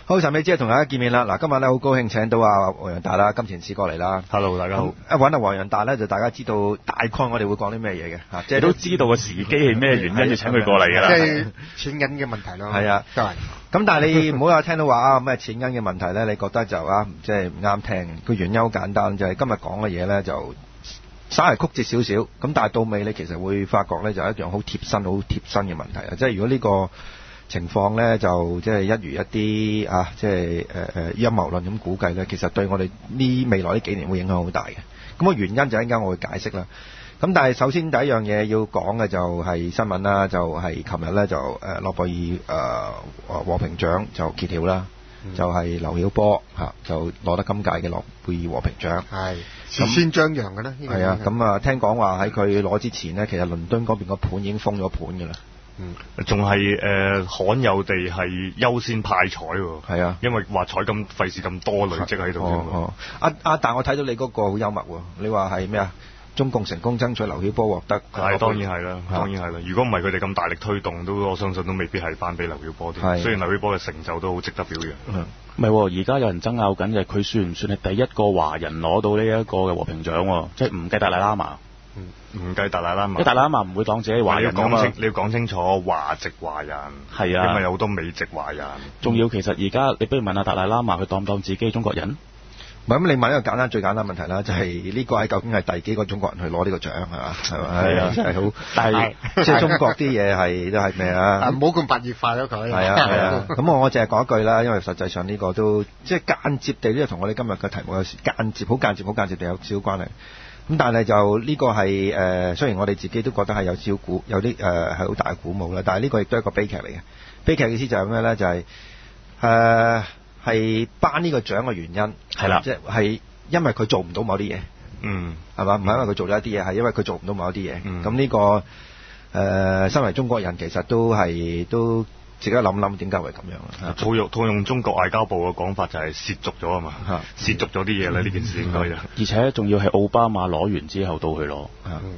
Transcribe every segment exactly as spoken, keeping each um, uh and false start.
好，神秘之夜同大家見面啦。嗱，今日咧好高興請到阿黃洋達啦，金錢師過嚟啦。 Hello， 大家好。 一揾阿黃洋達咧，就大家知道大概我哋會講啲咩嘢嘅嚇，即係都知道個時機係咩原因要請佢過嚟㗎啦。 即係錢銀嘅問題咯。 係啊， 都係。 咁但係你唔好話聽到話啊咩錢銀嘅問題咧，你覺得就啊即係唔啱聽。個原因好簡單，就係今日講嘅嘢咧就稍為曲折少少。咁但係到尾你其實會發覺咧就係一樣好貼身、好貼身嘅問題啊！即係如果呢個情況咧就即係一如一啲啊，即係誒誒陰謀論咁估計咧，其實對我哋呢未來呢幾年會影響好大嘅。咁個原因就一陣間我會解釋啦。咁但係首先第一樣嘢要講嘅就係新聞啦，就係琴日咧就誒諾貝爾誒和平獎就揭曉啦，嗯、就係劉曉波嚇就攞得今屆嘅諾貝爾和平獎。 係事先張揚嘅啦。 係啊，咁啊聽講話喺佢攞之前呢，其實倫敦嗰邊個盤已經封咗盤㗎啦。 嗯，仲係誒罕有地係優先派彩喎。 係啊， 因為話彩咁費事咁多累積喺度。 哦哦，啊啊！但我睇到你嗰個好幽默喎，你話係咩啊？中共成功爭取劉曉波獲得， 係當然係啦，當然係啦。如果唔係佢哋咁大力推動，都我相信都未必係頒俾劉曉波啲。雖然劉曉波嘅成就都好值得表揚。 嗯，唔係，而家有人爭拗緊就係佢算唔算係第一個華人攞到呢一個嘅和平獎？即係唔計達賴喇嘛。 唔計達賴喇嘛， 因為達賴喇嘛唔會當自己華人㗎嘛。 你要講清楚華籍華人， 係啊， 因為有好多美籍華人。 仲要其實而家你不如問下達賴喇嘛，佢當唔當自己係中國人？ 唔係咁，你問一個簡單最簡單問題啦，就係呢個係究竟係第幾個中國人去攞呢個獎係嘛？係咪？係啊，真係好。但係即係中國啲嘢係都係咩啊？ 唔好咁白熱化咗佢。 係啊係啊。咁我我淨係講一句啦，因為實際上呢個都即係間接地呢個同我哋今日嘅題目有時間接好間接好間接地有少少關係。咁但係就呢個係誒、呃，雖然我哋自己都覺得係有少鼓，有啲誒係好大嘅鼓舞啦，但係呢個亦都係一個悲劇嚟嘅。悲劇嘅意思就係咩咧？就係誒係頒呢個獎嘅原因係啦， 即係因為佢做唔到某啲嘢， 嗯， 係嘛？唔係因為佢做咗一啲嘢，係因為佢做唔到某一啲嘢。咁、 嗯、 呢、這個誒、呃，身為中國人其實都係都。自己諗諗點解會咁樣啊？ 套用套用中國外交部嘅講法就係褻瀆咗啊嘛，褻瀆咗啲嘢啦，呢件事應該就。 而且仲要係奧巴馬攞完之後到佢攞，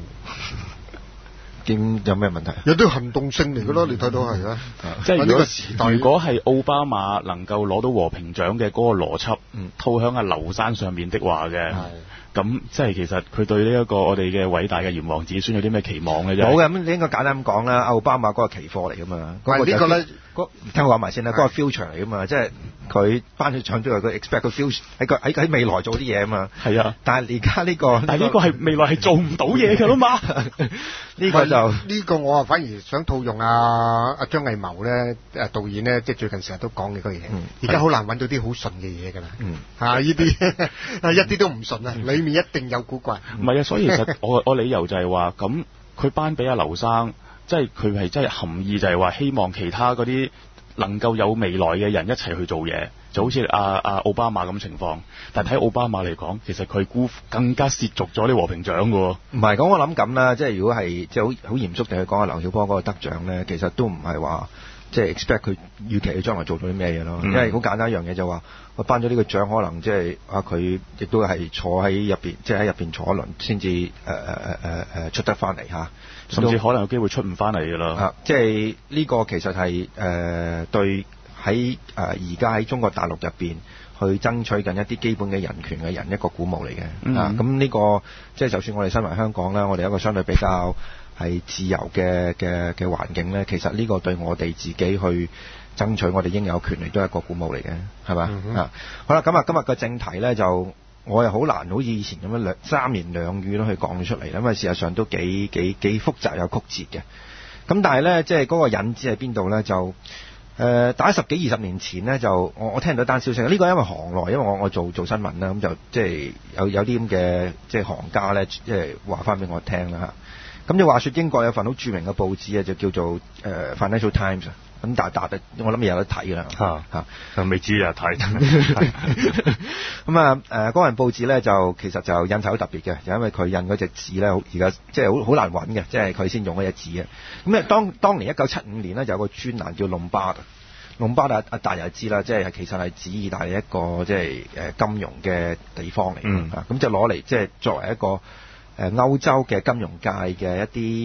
點有咩問題？ 有啲行動性嚟嘅咯，你睇到係啊。 即係如果如果係奧巴馬能夠攞到和平獎嘅嗰個邏輯，嗯、套響阿劉山上面的話嘅。咁即係其實佢對呢一個我哋嘅偉大嘅炎黃子孫有啲咩期望嘅啫？ 冇嘅，咁你應該簡單咁講啦。奧巴馬嗰個期貨嚟噶嘛，嗰、那個、 呢個咧， 聽我講埋先啦。嗰、那個 future 嚟噶嘛，即係佢頒咗獎之後，佢 expect 個 future 喺個喺喺未來做啲嘢啊嘛。係啊，但係而家呢個， 但係呢個係未來係做唔到嘢㗎啦嘛。 呢個就呢、 這個我啊反而想套用阿阿張藝謀咧誒導演咧，即係最近成日都講嘅嗰嘢。而家好難揾到啲好順嘅嘢㗎啦。嗯，嚇呢啲一啲都唔順啊！裡面一定有古怪。 唔係啊，所以其實我我理由就係話，咁佢頒俾阿劉生，即係佢係真係含義就係話希望其他嗰啲能夠有未來嘅人一齊去做嘢，就好似阿阿奧巴馬咁情況。但係睇奧巴馬嚟講，其實佢估更加褻瀆咗啲和平獎㗎喎。唔係，咁我諗咁啦，即係如果係即係好好嚴肅地去講阿劉曉波嗰個得獎咧，其實都唔係話即係 expect 佢預期佢將來做到啲咩嘢咯。因為好簡單一樣嘢就話，我頒咗呢個獎，可能即係啊佢亦都係坐喺入邊，即係喺入邊坐一輪先至誒誒誒誒誒出得翻嚟嚇， 甚至可能有機會出唔翻嚟㗎啦。 嚇，即係呢個其實係誒、呃、對喺誒而家喺中國大陸入邊去爭取緊一啲基本嘅人權嘅人一個鼓舞嚟嘅。嗯、啊，咁呢、這個即係就算我哋身為香港啦，我哋一個相對比較係自由嘅嘅嘅環境咧，其實呢個對我哋自己去爭取我哋應有權利都係一個鼓舞嚟嘅，係嘛？嗯、啊，好啦，咁啊今日嘅正題咧就我又好難好似以前咁樣兩三言兩語都去講咗出嚟，因為事實上都幾幾幾複雜有曲折嘅。咁但係咧，即係嗰個引子喺邊度咧？就誒打十幾二十年前咧，就我我聽到單消息，呢、這個因為行內，因為我我做做新聞啦，咁就即係有有啲咁嘅即係行家咧，即係話翻俾我聽啦嚇。咁就話說英國有份好著名嘅報紙啊，就叫做誒、呃、Financial Times 啊。咁但係但係我諗有得睇㗎啦嚇嚇， 未知啊睇。 咁啊誒嗰份報紙咧就其實就印刷好特別嘅，就因為佢印嗰隻紙咧，而家即係好好難揾嘅，即係佢先用嗰隻紙嘅。咁咧當當年一九七五年咧就有個專欄叫隆巴特，隆巴特阿大家知啦，即係其實係指意大利一個即係誒金融嘅地方嚟嘅，咁、嗯、就攞嚟即係作為一個誒歐洲嘅金融界嘅一啲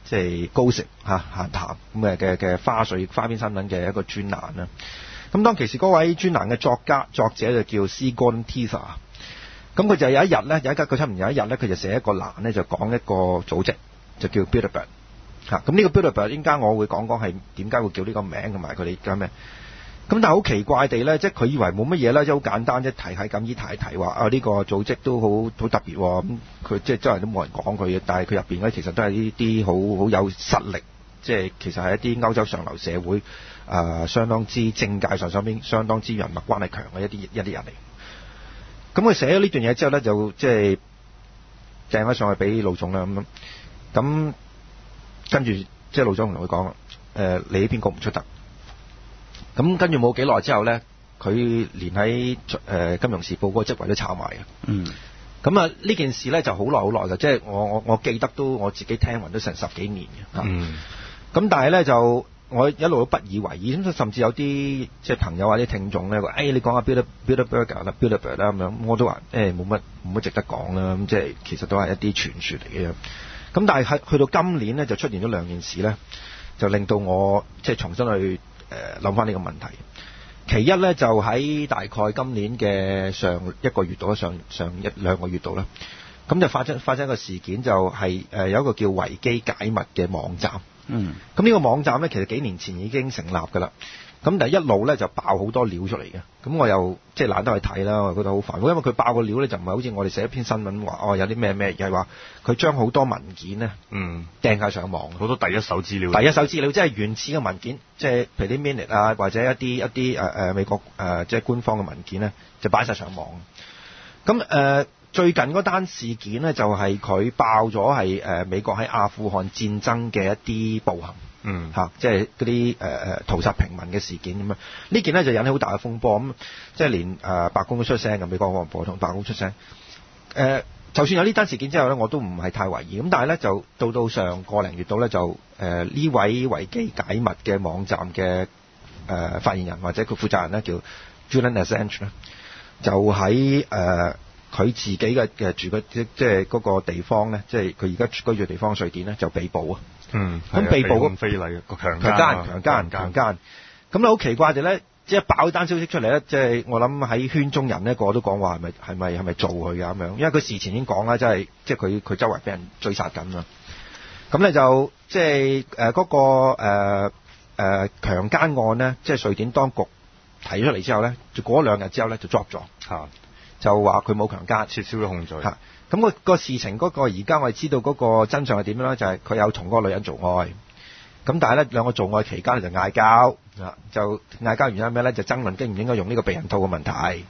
即係高盛嚇閒談咁嘅嘅嘅花絮花邊新聞嘅一個專欄啦。咁當其時嗰位專欄嘅作家作者就叫 C. Gordon Tether， 咁佢就有一日咧，有一間佢差唔多有一日咧，佢就寫一個欄咧，就講一個組織就叫 Bilderberg 嚇。咁呢個 Bilderberg 應該我會講講係點解會叫呢個名同埋佢哋叫咩？咁但係好奇怪地咧，即係佢以為冇乜嘢啦，即係好簡單，即係提係咁依提提話啊呢個組織都好好特別喎。咁佢即係周圍都冇人講佢嘅，但係佢入邊咧其實都係呢啲好好有實力，即係其實係一啲歐洲上流社會啊、呃，相當之政界上上邊相當之人脈關係強嘅一啲一啲人嚟。咁佢寫咗呢段嘢之後咧，就即係掟咗上去俾老總啦咁。咁跟住即係老總同佢講啦，誒你呢邊個唔出得？咁跟住冇幾耐之後咧，佢連喺誒、呃《金融時報》嗰個職位都炒埋嘅。嗯。咁啊，呢件事咧就好耐好耐嘅，即係我我我記得都我自己聽聞都成十幾年嘅。嗯。咁但係咧就我一路都不以為意，咁甚至有啲即係朋友或者聽眾咧話：誒、哎、你講下 Bilderberg 啦 Bilderberg 啦咁樣，我都話誒冇乜冇乜值得講啦。咁即係其實都係一啲傳說嚟嘅。咁但係喺去到今年咧就出現咗兩件事咧，就令到我即係重新去。誒諗翻呢個問題，其一咧就喺大概今年嘅上一個月度，上上一兩個月度啦，咁就發生發生一個事件，就係、是、誒有一個叫維基解密嘅網站。嗯，咁呢個網站咧其實幾年前已經成立㗎啦，咁但係一路咧就爆好多料出嚟嘅，咁我又即係懶得去睇啦，我覺得好煩，因為佢爆個料咧就唔係好似我哋寫一篇新聞話哦有啲咩咩，而係話佢將好多文件咧，嗯，掟晒上網，好多第一手資料，第一手資料即係原始嘅文件，即係譬如啲 minute 啊或者一啲一啲誒誒美國誒、呃、即係官方嘅文件咧，就擺晒上網。咁誒、呃、最近嗰單事件咧就係、是、佢爆咗係誒美國喺阿富汗戰爭嘅一啲暴行。嗯，嚇、啊，即係嗰啲誒誒屠殺平民嘅事件咁樣，呢件咧就引起好大嘅風波，咁即係連誒、呃、白宮都出聲嘅，美國國防部同白宮出聲。誒、呃，就算有呢單事件之後咧，我都唔係太懷疑。咁但係咧，就到到上個零月度咧，就誒呢、呃、位維基解密嘅網站嘅誒、呃、發言人或者佢負責人咧，叫 Julian Assange 咧，就喺誒佢自己嘅嘅住嘅即即係嗰個地方咧，即係佢而家居住嘅地方瑞典咧，就被捕啊！嗯，咁被捕嗰非禮個強姦、強姦、強姦，咁咧好奇怪地咧，即係爆單消息出嚟咧，即係我諗喺圈中人咧個個都講話係咪係咪係咪做佢㗎咁樣，因為佢事前已經講啦，即係即係佢佢周圍俾人追殺緊啊，咁咧就即係誒嗰個誒誒、呃、強姦案咧，即係瑞典當局提出嚟之後咧，就過咗兩日之後咧就 drop 咗，嚇，就話佢冇強姦，撤銷咗控罪，嚇。咁、那個個事情嗰、那個而家我哋知道嗰個真相係點樣咧？就係、是、佢有同嗰個女人做愛，咁但係咧兩個做愛期間就嗌交，啊就嗌交原因係咩咧？就爭論應唔應該用呢個避孕套嘅問題。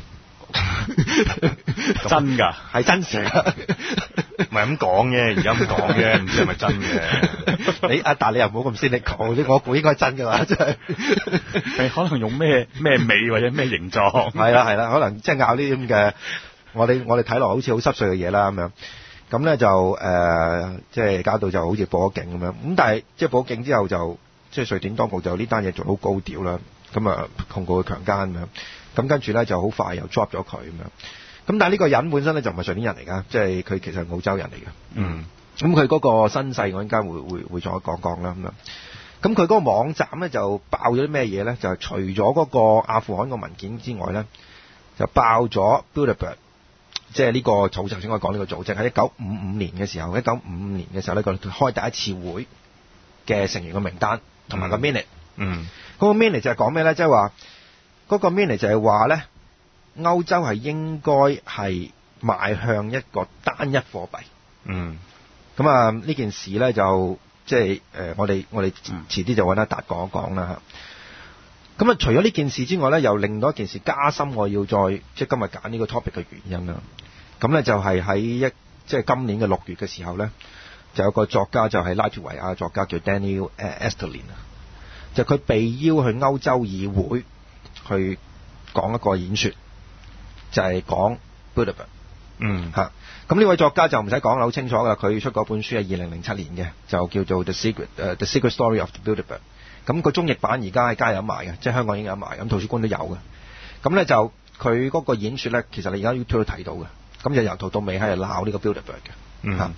真㗎，係真事，唔係咁講嘅，而家咁講嘅，唔知係咪真嘅？你阿達你又唔好咁先，你講，我估應該係真㗎啦，真係。你可能用咩咩味或者咩形狀？係啦係啦，可能即係拗呢啲咁嘅。我哋我哋睇落好似好濕碎嘅嘢啦咁樣，咁咧就誒即係搞到就好似報咗警咁樣，咁但係即係報警之後就即係瑞典當局就呢單嘢做好高調啦，咁啊控告佢強姦咁樣，咁跟住咧就好快又 drop 咗佢咁樣，咁但係呢個人本身咧就唔係瑞典人嚟㗎，即係佢其實係澳洲人嚟嘅，嗯，咁佢嗰個身世我陣間會會會再講講啦咁樣，咁佢嗰個網站咧就爆咗啲咩嘢咧？就係除咗嗰個阿富汗個文件之外咧，就爆咗 Bilderberg。即係呢個組織，頭先我講呢個組織喺一九五五年嘅時候，一九五五年嘅時候呢，佢開第一次會嘅成員嘅名單同埋個 minute。嗯。嗰個 minute 就係講咩咧？即係話嗰個 minute 就係話咧，歐洲係應該係邁向一個單一貨幣。嗯。咁啊，呢件事咧就即係誒，我哋我哋遲啲就揾阿達講一講啦嚇。咁啊，除咗呢件事之外咧，又令到一件事加深我要再即係今日揀呢個 topic 嘅原因啦。咁咧就係喺一即係今年嘅六月嘅時候咧，就有個作家就係拉脫維亞作家叫 Daniel Estulin 啊，就佢被邀去歐洲議會去講一個演說，就係講 Bilderberg。嗯嚇，咁呢位作家就唔使講得好清楚㗎，佢出嗰本書係二零零七年嘅，就叫做 The Secret 誒 The Secret Story of Bilderberg。咁個中譯版而家喺街有賣嘅，即係香港已經有賣，咁圖書館都有嘅。咁咧就佢嗰個演說咧，其實你而家 YouTube 都睇到嘅。咁就由頭到尾喺度鬧呢個 Bilderberg 嘅。嗯。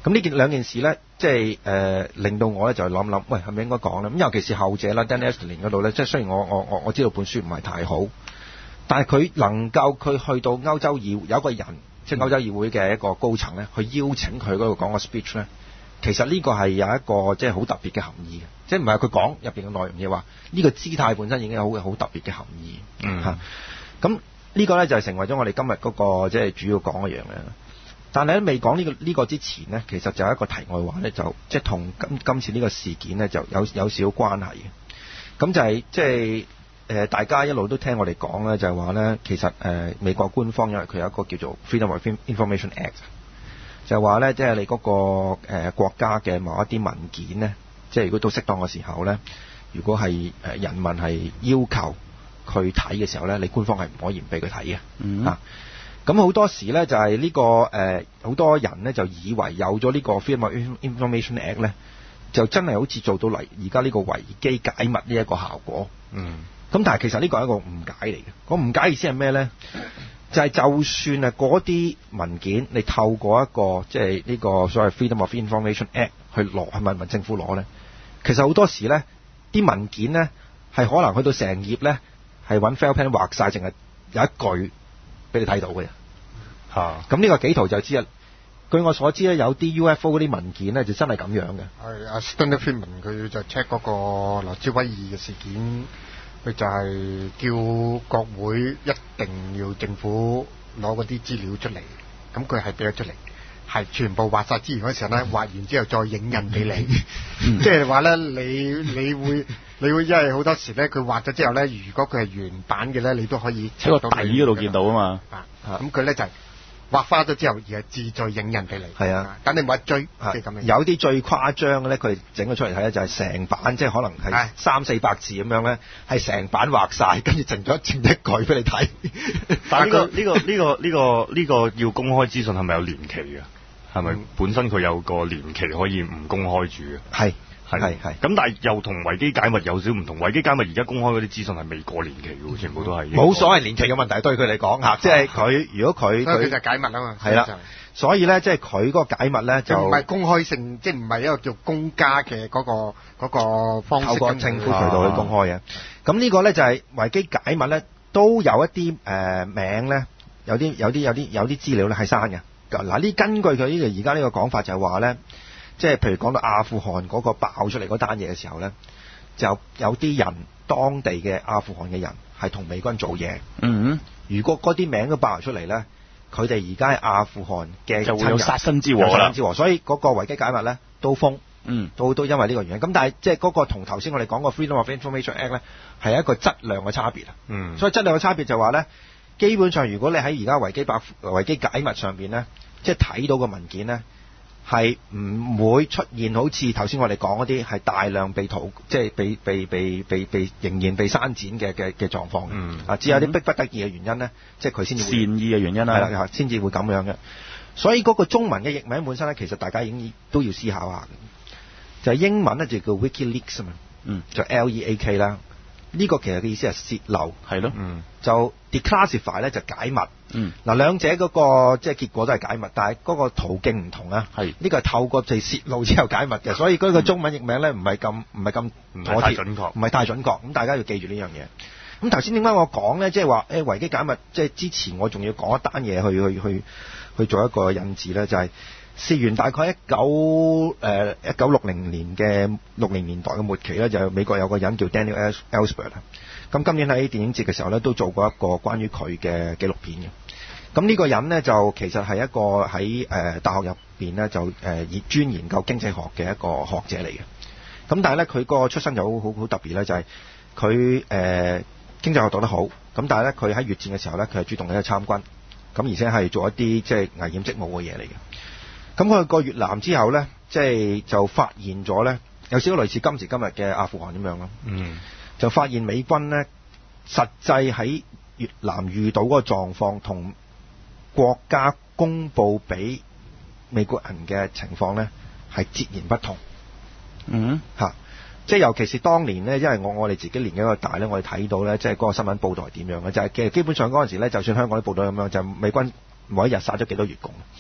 咁呢件兩件事咧，即係誒令到我咧就諗諗，喂係咪應該講咧？咁尤其是後者啦 ，Daniel Estulin 嗰度咧，即係雖然我我我我知道本書唔係太好，但係佢能夠佢去到歐洲議會有一個人，即係歐洲議會嘅一個高層咧，去邀請佢嗰度講個 speech 咧，其實呢個係有一個即係好特別嘅含義嘅，即係唔係佢講入邊嘅內容嘅話，呢個姿態本身已經有好好特別嘅含義。 嗯嚇，咁呢個咧就係成為咗我哋今日嗰個即係主要講嘅樣嘅。但係喺未講呢個呢個之前呢，其實就有一個題外話咧，就即係同今今次呢個事件呢，就有有少少關係嘅。咁就係即係誒大家一路都聽我哋講咧，就係話咧，其實誒、呃、美國官方因為佢有一個叫做 Freedom of Information Act，就係話咧，即係你嗰、那個誒、呃、國家嘅某一啲文件呢，即係如果到適當嘅時候咧，如果係誒人民係要求佢睇嘅時候咧，你官方係唔可以唔俾佢睇嘅。嗯啊。咁好多時咧就係呢、這個誒，好、呃、多人咧就以為有咗呢個 Freedom of Information Act 咧，就真係好似做到嚟而家呢個維基解密呢一個效果。嗯。咁但係其實呢個係一個誤解嚟嘅。個誤解意思係咩咧？就係、是、就算係嗰啲文件，你透過一個即係呢個所謂 Freedom of Information Act 去攞，去問問政府攞咧，其實好多時咧啲文件咧係可能去到成頁咧係揾 file pen 畫晒，淨係有一句俾你睇到嘅。嚇、啊！咁呢個幾圖就知啦。據我所知咧，有啲 U F O 嗰啲文件咧就真係咁樣嘅。係阿 Stanley Friedman 佢就 check 嗰個羅茲威爾嘅事件，佢就係叫國會一定要政府攞嗰啲資料出嚟，咁佢係俾咗出嚟，係全部畫晒資料嗰時候咧，畫完之後再影印俾你，即係話咧，你你會你會因為好多時咧，佢畫咗之後咧，如果佢係原版嘅咧，你都可以喺個底嗰度見到啊嘛。 啊，咁佢咧就係、是。畫花咗之後，而係自再影印俾你。係啊，等你冇得追，即係咁樣。有啲最誇張嘅咧，佢整咗出嚟睇咧，就係成版，即係可能係三四百字咁樣咧，係成版畫晒，跟住剩咗剩一句俾你睇。 但係呢個呢個呢個呢個呢個要公開資訊係咪有年期嘅？係咪本身佢有個年期可以唔公開住嘅？係。係係，咁但係又同維基解密有少唔同。維基解密而家公開嗰啲資訊係未過年期嘅，全部都係冇所謂年期嘅問題，對佢嚟講嚇，即係佢如果佢佢就解密啊嘛， 係啦，所以咧即係佢嗰個解密咧就唔係公開性，即係唔係一個叫公家嘅嗰個嗰個方式，透過政府渠道去公開嘅。咁呢個咧就係維基解密咧，都有一啲誒名咧，有啲有啲有啲有啲資料咧係刪嘅。嗱呢根據佢呢個而家呢個講法就係話咧。即係譬如講到阿富汗嗰個爆出嚟嗰單嘢嘅時候咧，就有啲人當地嘅阿富汗嘅人係同美軍做嘢。嗯，如果嗰啲名都爆出嚟咧，佢哋而家係阿富汗嘅就會有殺身之禍啦。殺身之禍，所以嗰個維基解密咧都封。嗯，都都因為呢個原因。咁但係即係嗰個同頭先我哋講個 Freedom of Information Act 咧係一個質量嘅差別啊。嗯，所以質量嘅差別就話咧，基本上如果你喺而家維基百維基解密上邊咧，即係睇到個文件咧。係唔會出現好似頭先我哋講嗰啲係大量被逃，即係被被被被被仍然被刪剪嘅嘅嘅狀況。嗯，啊，只有啲逼不得已嘅原因咧，即係佢先至善意嘅原因啦，係啦，先至會咁樣嘅。所以嗰個中文嘅譯名本身咧，其實大家已經都要思考下。就係、是、英文咧就叫 WikiLeaks 啊嘛，嗯，就 L E A K 啦。呢、這個其實嘅意思係泄漏，係咯，嗯，就 declassify 咧就解密，嗯，嗱兩者嗰、那個即係結果都係解密，但係嗰個途徑唔同啊，係呢個係透過就泄漏之後解密嘅，所以嗰個中文譯名咧唔係咁唔係咁唔係太準確，唔係太準確，咁大家要記住呢樣嘢。咁頭先點解我講咧，即係話誒維基解密，即係之前我仲要講一單嘢去去去去做一個引子咧，就係、是。事源大概一九誒一九六零年嘅六零年代嘅末期咧，就美國有個人叫 Daniel Ellsberg 啊。咁今年喺電影節嘅時候咧，都做過一個關於佢嘅紀錄片嘅。咁呢個人咧就其實係一個喺誒、呃、大學入邊咧就誒以、呃、專研究經濟學嘅一個學者嚟嘅。咁但係咧佢個出身就好好好特別咧，就係佢誒經濟學讀得好。咁但係咧佢喺越戰嘅時候咧，佢係主動去參軍，咁而且係做一啲即係危險職務嘅嘢嚟嘅。咁佢去過越南之後咧，即係就發現咗咧，有少少類似今時今日嘅阿富汗咁樣咯。嗯，就發現美軍咧，實際喺越南遇到嗰個狀況，同國家公佈俾美國人嘅情況咧，係截然不同。嗯，嚇，即係尤其是當年咧，因為我我哋自己年紀個大咧，我哋睇到咧，即係嗰個新聞報導係點樣嘅，就係、是、其實基本上嗰陣時咧，就算香港啲報導咁樣，就係、美軍每一日殺咗幾多越共。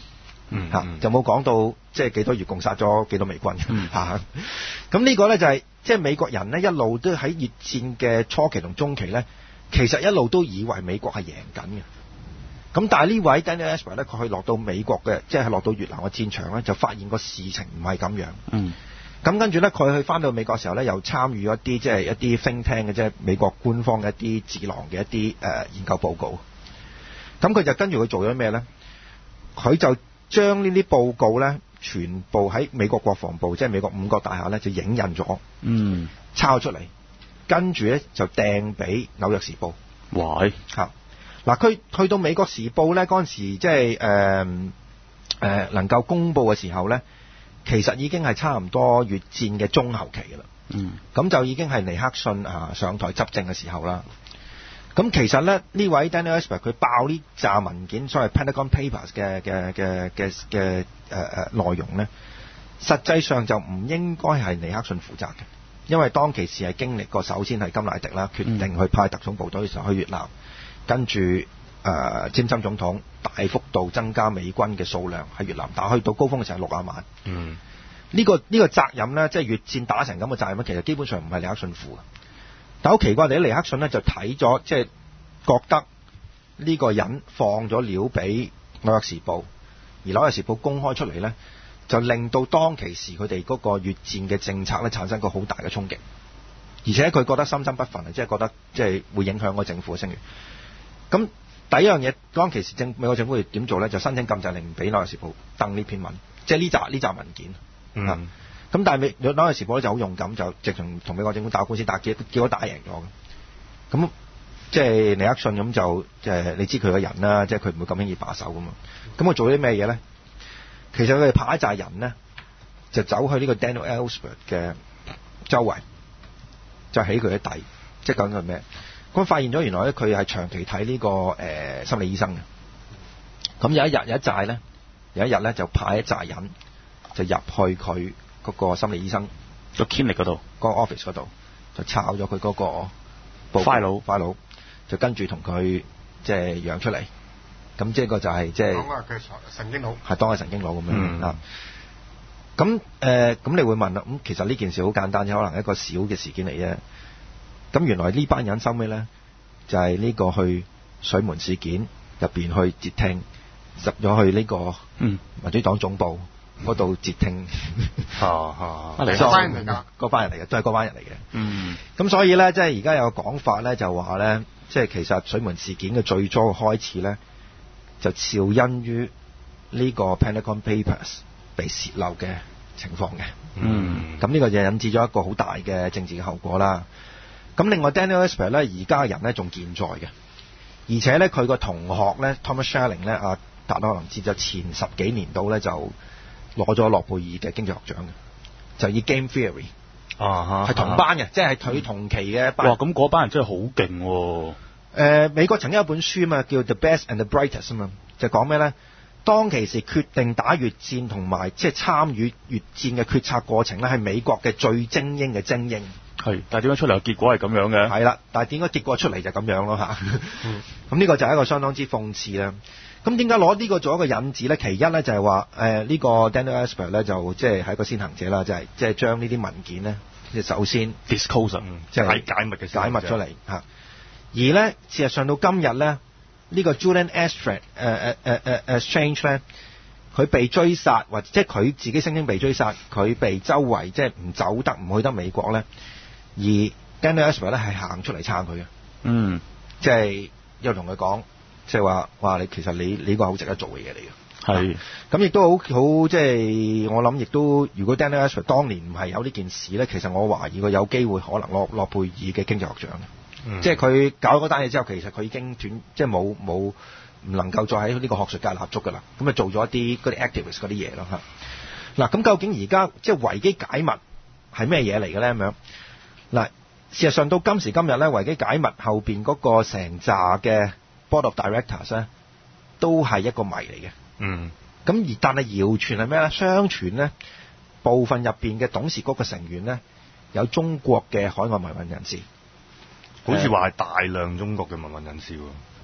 嗯嚇、 嗯， 就冇講到即係幾多月共殺咗幾多美軍嚇。咁、 嗯啊、呢個咧就係、是、即係美國人咧一路都喺越戰嘅初期同中期咧，其實一路都以為美國係贏緊嘅。咁但係呢位 Daniel Ellsberg 咧，佢去落到美國嘅，即係落到越南嘅戰場咧，就發現個事情唔係咁樣。 嗯。 咁跟住咧，佢去翻到美國嘅時候咧，又參與一啲即係一啲 think tank 嘅，即係美國官方嘅一啲智囊嘅一啲誒、呃、研究報告。咁佢就跟住佢做咗咩咧？佢就將呢啲報告咧，全部喺美國國防部，即係美國五角大廈咧，就影印咗， 嗯， 抄出嚟，跟住咧就掟俾紐約時報。 喂， 嚇！嗱，佢去到美國時報咧，嗰陣時即係誒誒能夠公佈嘅時候咧，其實已經係差唔多越戰嘅中後期㗎啦。 嗯， 咁就已經係尼克遜啊上台執政嘅時候啦。咁其實咧，呢位 Daniel Ellsberg 佢爆呢紮文件，所謂 Pentagon Papers 嘅嘅嘅嘅嘅誒誒內容咧，實際上就唔應該係尼克遜負責嘅，因為當其時係經歷過，首先係甘迺迪啦，決定去派特種部隊嘅時候去越南。跟住誒，詹森總統大幅度增加美軍嘅數量喺越南打，去到高峰嘅時候六啊萬。 嗯， 呢、這個呢、這個責任咧，即係越戰打成咁嘅責任咧，其實基本上唔係尼克遜負嘅。但好奇怪，我哋尼克遜咧就睇咗，即係覺得呢個人放咗料俾紐約時報，而紐約時報公開出嚟咧，就令到當其時佢哋嗰個越戰嘅政策咧產生個好大嘅衝擊，而且佢覺得心心不忿啊，即係覺得即係會影響個政府嘅聲譽。咁第一樣嘢，當其時政美國政府會點做咧？就申請禁制令俾紐約時報登呢篇文，即係呢集呢集文件。 嗯。 咁、啊、但係美紐約時報咧就好勇敢，就直情同美國政府打官司，打結結果打贏咗嘅。咁即係尼克遜咁就即係你知佢個人啦，即係佢唔會咁輕易把手噶嘛。咁佢做啲咩嘢咧？其實佢哋派一紮人咧，就走去呢個 Daniel Ellsberg 嘅周圍，就起佢嘅底，即係究竟係咩？咁發現咗原來咧，佢係長期睇呢、這個誒、呃、心理醫生嘅。咁有一日有一寨咧，有一日咧就派一寨人就入去佢嗰個心理醫生個 clinic 嗰度， 個 office 嗰度就抄咗佢嗰個 file file，就跟住同佢即係養出嚟。咁即係個就係即係講啊，佢神經佬係當係神經佬咁樣、 嗯、 啊。咁誒咁，你會問啦？咁其實呢件事好簡單，可能一個小嘅事件嚟啫。咁原來呢班人收尾咧，就係、是、呢個去水門事件入邊去截聽，入咗去呢個民主黨總部嗰度截聽。 嚇嚇， 嗰班人嚟㗎， 嗰班人嚟嘅，都係嗰班人嚟嘅。 嗯。 咁所以咧，即係而家有個講法咧，就話咧，即係其實水門事件嘅最初嘅開始咧，就肇因於呢個 Pentagon Papers 被泄漏嘅情況嘅。 嗯。 咁呢個就引致咗一個好大嘅政治嘅後果啦。咁另外 Daniel Ellsberg 咧，而家人咧仲健在嘅，而且咧佢個同學咧 Thomas Schelling 咧，阿達可能知就前十幾年度咧就攞咗諾貝爾嘅經濟學獎嘅，就以 Game Theory 啊， 係同班嘅，即係佢同期嘅一班。 哇！咁嗰班人真係好勁喎。 誒，美國曾經有本書啊嘛，叫 The Best and the Brightest 啊嘛，就講咩咧？當其時決定打越戰同埋即係參與越戰嘅決策過程咧，係美國嘅最精英嘅精英。 係，但係點解出嚟嘅結果係咁樣嘅？ 係啦，但係點解結果出嚟就咁樣咯嚇？咁呢、 嗯、 個就係一個相當之諷刺啦。咁點解攞呢個做一個引子咧？其一咧就係話誒呢個 Daniel Ellsberg 咧就即係係一個先行者啦，就係即係將呢啲文件咧，即係首先 disclosure 即係解密嘅解密出嚟嚇。而咧事實上到今日咧，呢、呢個 Julian Assange 誒誒誒誒 Assange 咧，佢被追殺或者即係佢自己聲稱被追殺，佢被周圍即係唔走得唔去得美國咧。而 Daniel Ellsberg 咧係行出嚟撐佢嘅， 嗯， 即係又同佢講，即係話話你其實你你呢個好值得做嘅嘢嚟嘅， 係， 咁亦都好好即係我諗亦都，如果 Daniel Ellsberg 當年唔係有呢件事咧，其實我懷疑佢有機會可能攞諾貝爾嘅經濟學獎嘅， 嗯、 即係佢搞嗰單嘢之後，其實佢已經斷，即係冇冇唔能夠再喺呢個學術界立足㗎啦，咁啊做咗一啲嗰啲 activist 嗰啲嘢咯嚇。嗱，咁究竟而家即係維基解密係咩嘢嚟嘅咧？咁樣？嗱，事實上到今時今日咧，維基解密後邊嗰個成紮嘅 board of directors 咧，都係一個謎嚟嘅。 嗯。咁而但係謠傳係咩咧？相傳咧，部分入邊嘅董事局嘅成員咧，有中國嘅海外民運人士， 好似話係大量中國嘅民運人士喎。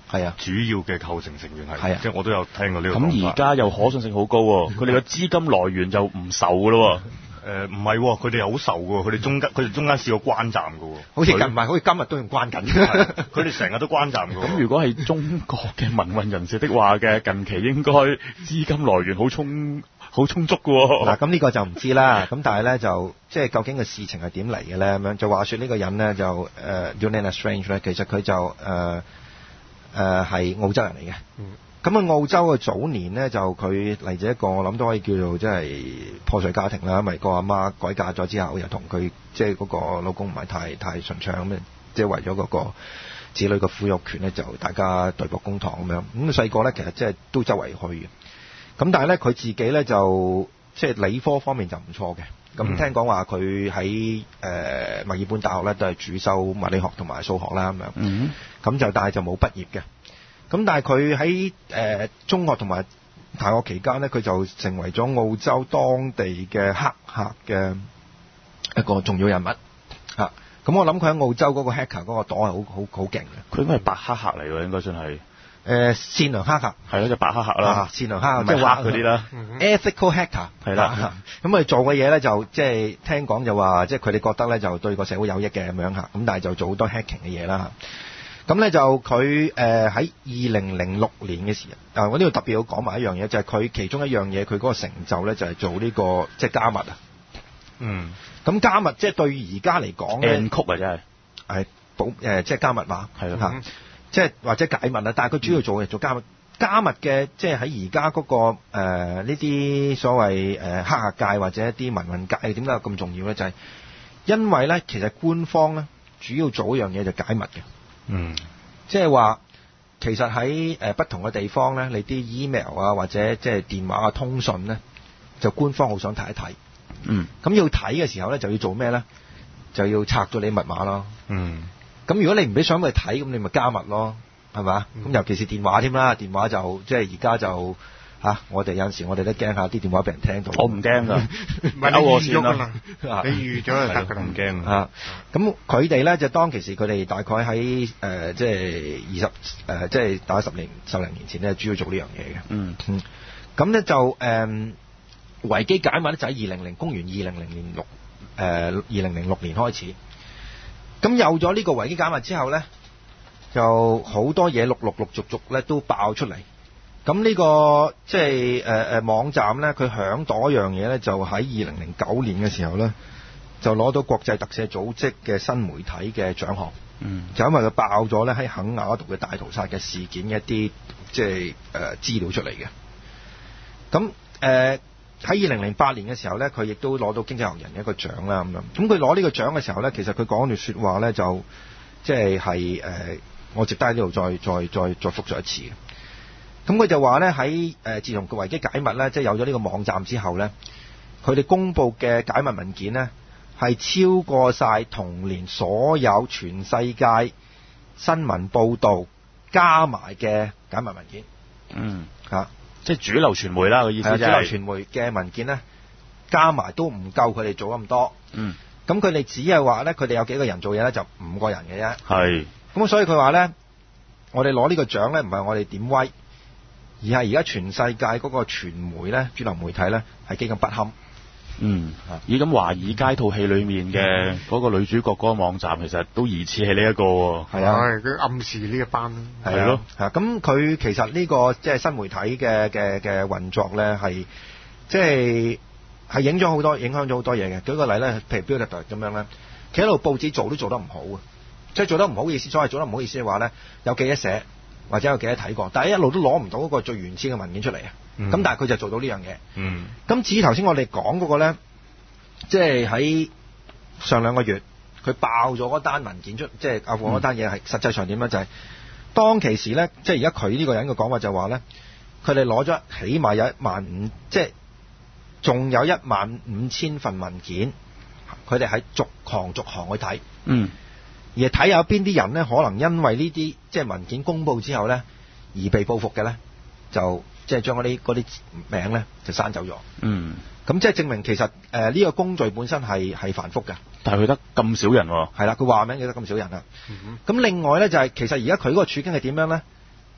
係啊， 主要嘅構成成員係， 係啊， 即係我都有聽過呢個。 咁而家又可信性好高喎，佢哋嘅資金來源就唔愁㗎咯。 誒唔係，佢哋又好愁㗎，佢哋中間佢哋中間試過關站㗎喎。 好似近唔係，好似今日都仲關緊。 佢哋成日都關站㗎。 咁如果係中國嘅民運人士的話嘅，近期應該資金來源好充好充足㗎喎。 嗱，咁呢個就唔知啦。咁但係咧就即係究竟個事情係點嚟嘅咧？咁樣就話說呢個人咧就誒 Julian Assange 咧，其實佢就誒誒係澳洲人嚟嘅。嗯。咁啊，澳洲嘅早年咧，就佢嚟自一個我諗都可以叫做即係破碎家庭啦，因為個阿媽改嫁咗之後，又同佢即係嗰個老公唔係太太順暢咁，即係為咗嗰個子女嘅撫育權咧，就大家對簿公堂咁樣。咁細個咧，其實即係都周圍去嘅。咁但係咧，佢自己咧就即係理科方面就唔錯嘅。咁聽講話佢喺誒墨爾本大學咧都係主修物理學同埋數學啦咁樣。嗯。咁就但係就冇畢業嘅。咁但係佢喺誒中學同埋大學期間咧，佢就成為咗澳洲當地嘅黑客嘅一個重要人物嚇。咁、啊、我諗佢喺澳洲嗰個 hacker 嗰個朵係好好好勁嘅。 佢應該係白黑客嚟喎，應該算係誒、 呃、善良黑客。係咯，就白黑客啦、啊， 善良黑客即係挖嗰啲啦。 Ethical hacker 係啦。 咁佢做嘅嘢咧就即係聽講就話，即係佢哋覺得咧就對個社會有益嘅咁樣嚇。咁但係就做好多 hacking 嘅嘢啦。咁咧就佢誒喺二零零六年嘅時候，啊我呢度特別要講埋一樣嘢，就係、是、佢其中一樣嘢，佢嗰個成就咧就係做呢、這個即係加密啊。嗯。咁加密即係對而家嚟講咧， 曲啊真係係保誒即係加密碼係咯嚇，即係或者解密啊。但係佢主要做嘅做加密，加密嘅即係喺而家嗰個呢啲、呃、所謂誒黑客界或者一啲民運界點解咁重要咧？就係、是、因為咧其實官方咧主要做一樣嘢就解密嘅。嗯，即係話，其實喺誒不同嘅地方咧，你啲 email 啊或者即係電話啊通訊咧，就官方好想睇一睇。嗯，咁要睇嘅時候咧，就要做咩咧？就要拆咗你密碼咯。嗯，咁如果你唔俾想去睇，咁你咪加密咯，係嘛？咁、嗯、尤其是電話添啦，電話就即係而家就嚇、啊，我哋有陣時我哋都驚下啲電話俾人聽到。我唔驚噶， 唔係我先啦，你預咗就得㗎啦， 唔驚嚇。咁佢哋咧就當其時佢哋大概喺誒、呃、即係二十誒即係大概十年十零年前咧，主要做呢樣嘢嘅。嗯嗯。咁咧就誒、呃、維基解密咧就喺二零零公元二零零年六誒二零零六年開始。咁有咗呢個維基解密之後咧，就好多嘢陸陸陸續續咧都爆出嚟。咁呢、這個即係誒誒網站咧，佢響朵一樣嘢咧，就喺二零零九年嘅時候咧，就攞到國際特赦組織嘅新媒體嘅獎項。嗯，就因為佢爆咗咧喺肯亞度嘅大屠殺嘅事件嘅一啲即係誒資料出嚟嘅。咁誒喺二零零八年嘅時候咧，佢亦都攞到經濟學人一個獎啦咁樣。咁佢攞呢個獎嘅時候咧，其實佢講段説話咧，就即係係誒，我值得喺呢度再再再再複述一次嘅。咁佢就話咧喺誒自從個維基解密咧，即係有咗呢個網站之後咧，佢哋公佈嘅解密文件咧係超過晒同年所有全世界新聞報導加埋嘅解密文件。嗯，嚇， 即係主流傳媒啦，個意思即係主流傳媒嘅文件咧加埋都唔夠佢哋做咁多。嗯，咁佢哋只係話咧，佢哋有幾個人做嘢咧，就五個人嘅啫。係。咁所以佢話咧，我哋攞呢個獎咧，唔係我哋點威。而係而家全世界嗰個傳媒咧，主流媒體咧係幾咁不堪。嗯， 咦咁華爾街套戲裏面嘅嗰個女主角嗰個網站，其實都疑似係呢一個喎。 係啊，佢暗示呢一班。 係咯。係咁佢其實呢個即係新媒體嘅嘅嘅運作咧，係即係係影咗好多，影響咗好多嘢嘅。舉個例咧，譬如 Bilderberg 咁樣咧，佢一路報紙做都做得唔好啊，即係做得唔好嘅意思，所謂做得唔好意思嘅話咧，有記者寫。或者有幾多睇過，但係一路都攞唔到嗰個最原始嘅文件出嚟啊！咁、嗯、但係佢就做到呢樣嘢。嗯。咁至於頭先我哋講嗰個咧，即係喺上兩個月佢爆咗嗰單文件出，即係阿富汗嗰單嘢係實際上點咧？就係、是、當其時咧，即係而家佢呢個人嘅講法就話咧，佢哋攞咗起碼有一萬五，即係仲有一萬五千份文件，佢哋喺逐行逐行去睇。嗯。而睇下邊啲人咧，可能因為呢啲即係文件公佈之後咧，而被報復嘅咧，就即係將嗰啲嗰啲名咧就刪走咗。嗯，咁即係證明其實誒呢、呃這個工序本身係係繁複嘅。 但係佢得咁少人喎、哦。 係啦，佢話名記得咁少人啦。咁、嗯、另外咧就係、是、其實而家佢嗰個處境係點樣咧？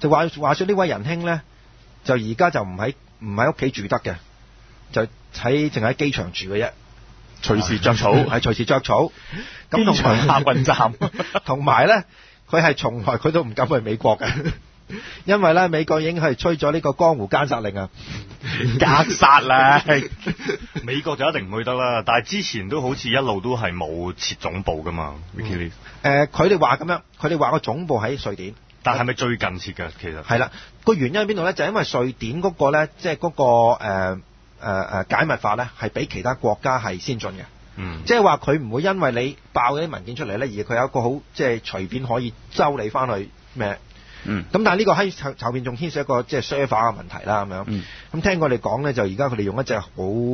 就話話說呢位仁兄咧，就而家就唔喺唔喺屋企住得嘅，就喺淨喺機場住嘅啫。 隨時著草， 係隨時著草。咁同埋客運站， 同埋咧，佢係從來佢都唔敢去美國嘅，因為咧美國已經係吹咗呢個江湖姦殺令啊， 格殺啦！ 美國就一定唔去得啦，但係之前都好似一路都係冇設總部噶嘛。Wikileaks 誒，佢哋話咁樣，佢哋話個總部喺瑞典， 但係咪最近設㗎？其實係啦，個原因喺邊度咧？就係因為瑞典嗰個咧，即係嗰個誒。呃誒、呃、誒解密法咧係比其他國家係先進嘅，嗯，即係話佢唔會因為你爆嗰啲文件出嚟咧，而佢有一個好即係隨便可以收你翻去咩？嗯，咁但係呢個喺後後邊仲牽涉一個即係 server 嘅問題啦，咁樣，嗯，咁聽我哋講咧，就而家佢哋用一隻好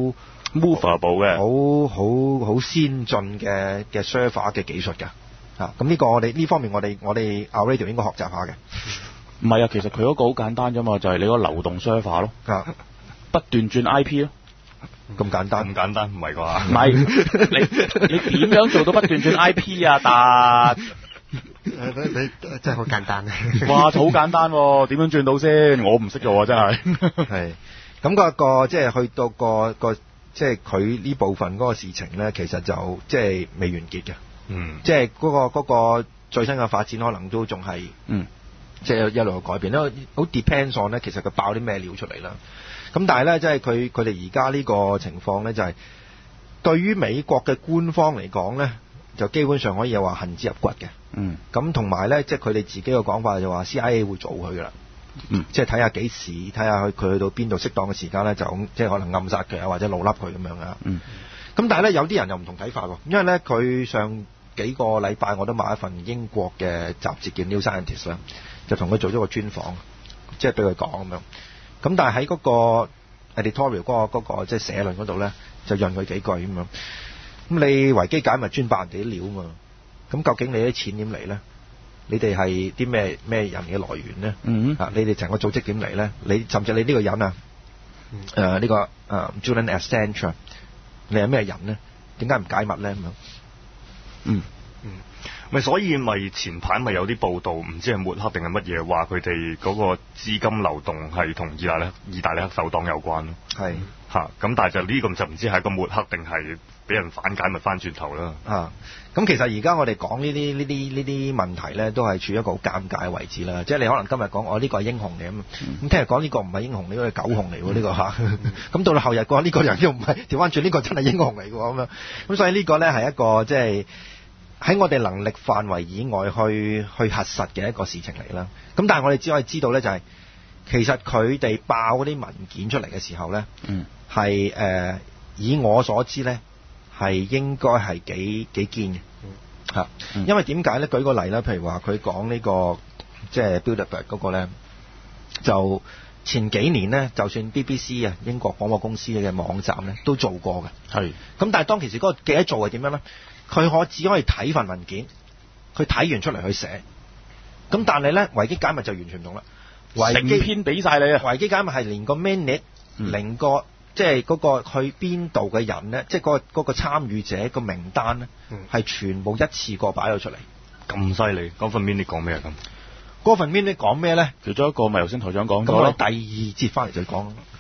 movable 嘅， 好好好先進嘅嘅 server 嘅技術㗎，啊，咁呢個我哋呢方面我哋我哋 Our Radio 應該學習下嘅。 唔係啊，其實佢嗰個好簡單啫嘛，就係、是、你個流動 server 咯。啊不斷轉 I P 咯， 咁簡單？ 咁簡單唔係啩？ 唔係，你你點樣做到不斷轉 I P 啊？達你你真係好簡單啊！ 哇，好簡單喎，點樣轉到先？我唔識做啊，真係。 係咁嗰個即係去到個個即係佢呢部分嗰個事情咧，其實就即係未完結嘅。嗯，即係嗰個嗰個最新嘅發展可能都仲係嗯，即係一路改變，因為好 depends on 咧，其實佢爆啲咩料出嚟啦。咁但係咧，即係佢佢哋而家呢個情況咧，就係對於美國嘅官方嚟講咧，就基本上可以有話恨之入骨嘅。嗯。咁同埋咧，即係佢哋自己嘅講法就話 C I A 會做佢噶啦。嗯。即係睇下幾時，睇下佢佢去到邊度適當嘅時間咧，就即係可能暗殺佢啊，或者老笠佢咁樣啊。嗯。咁但係咧，有啲人又唔同睇法喎，因為咧佢上幾個禮拜我都買一份英國嘅雜誌叫 New Scientist 啦，就同佢做咗個專訪，即係俾佢講咁樣。咁但係喺嗰個 editorial 嗰、嗰個嗰、嗰個即係社論嗰度咧，就潤佢幾句咁樣。咁你維基解密專爆人哋啲料嘛？咁究竟你啲錢點嚟咧？你哋係啲咩咩人嘅來源咧？嗯啊，你哋成個組織點嚟咧？你甚至你呢個人啊，誒、嗯、呢、呃呢個誒、呃、Julian Assange，你係咩人咧？點解唔解密咧？咁樣嗯嗯。咪所以咪前排咪有啲報道，唔知係抹黑定係乜嘢，話佢哋嗰個資金流動係同意大利意大利黑手黨有關咯。係嚇，咁但係就呢個就唔知係一個抹黑定係俾人反解密翻轉頭啦。 啊，咁其實而家我哋講呢啲呢啲呢啲問題咧，都係處於一個好尷尬嘅位置啦。即係你可能今日講我呢個係英雄嚟咁，咁聽日講呢個唔係英雄，呢個係狗熊嚟喎呢個嚇。咁到到後日講呢個人又唔係調翻轉，呢個真係英雄嚟㗎咁樣。咁所以呢個咧係一個即係喺我哋能力範圍以外去去核實嘅一個事情嚟啦。咁但係我哋只可以知道咧，就係、是、其實佢哋爆嗰啲文件出嚟嘅時候咧，嗯，係誒、呃、以我所知咧係應該係幾幾堅嘅嚇。因為點解咧？舉個例啦，譬如話佢講呢個即係 Bilderberg 嗰個咧，就前幾年咧，就算 B B C 啊英國廣播公司嘅網站咧都做過嘅。係。咁但係當其時嗰個記者做係點樣咧？佢可只可以睇份文件，佢睇完出嚟去寫。咁但係咧，維基解密就完全唔同啦。 成篇俾晒你啊！ 維基解密係連個 minute，嗯、連個即係嗰個去邊度嘅人咧，即係嗰個嗰個參與者個名單咧，係、嗯、全部一次過擺咗出嚟。 咁犀利！嗰份 minute 講咩啊？咁嗰份 minute 講咩咧？ 其中一個咪頭先台長講咗咯。咁我哋第二節翻嚟再講。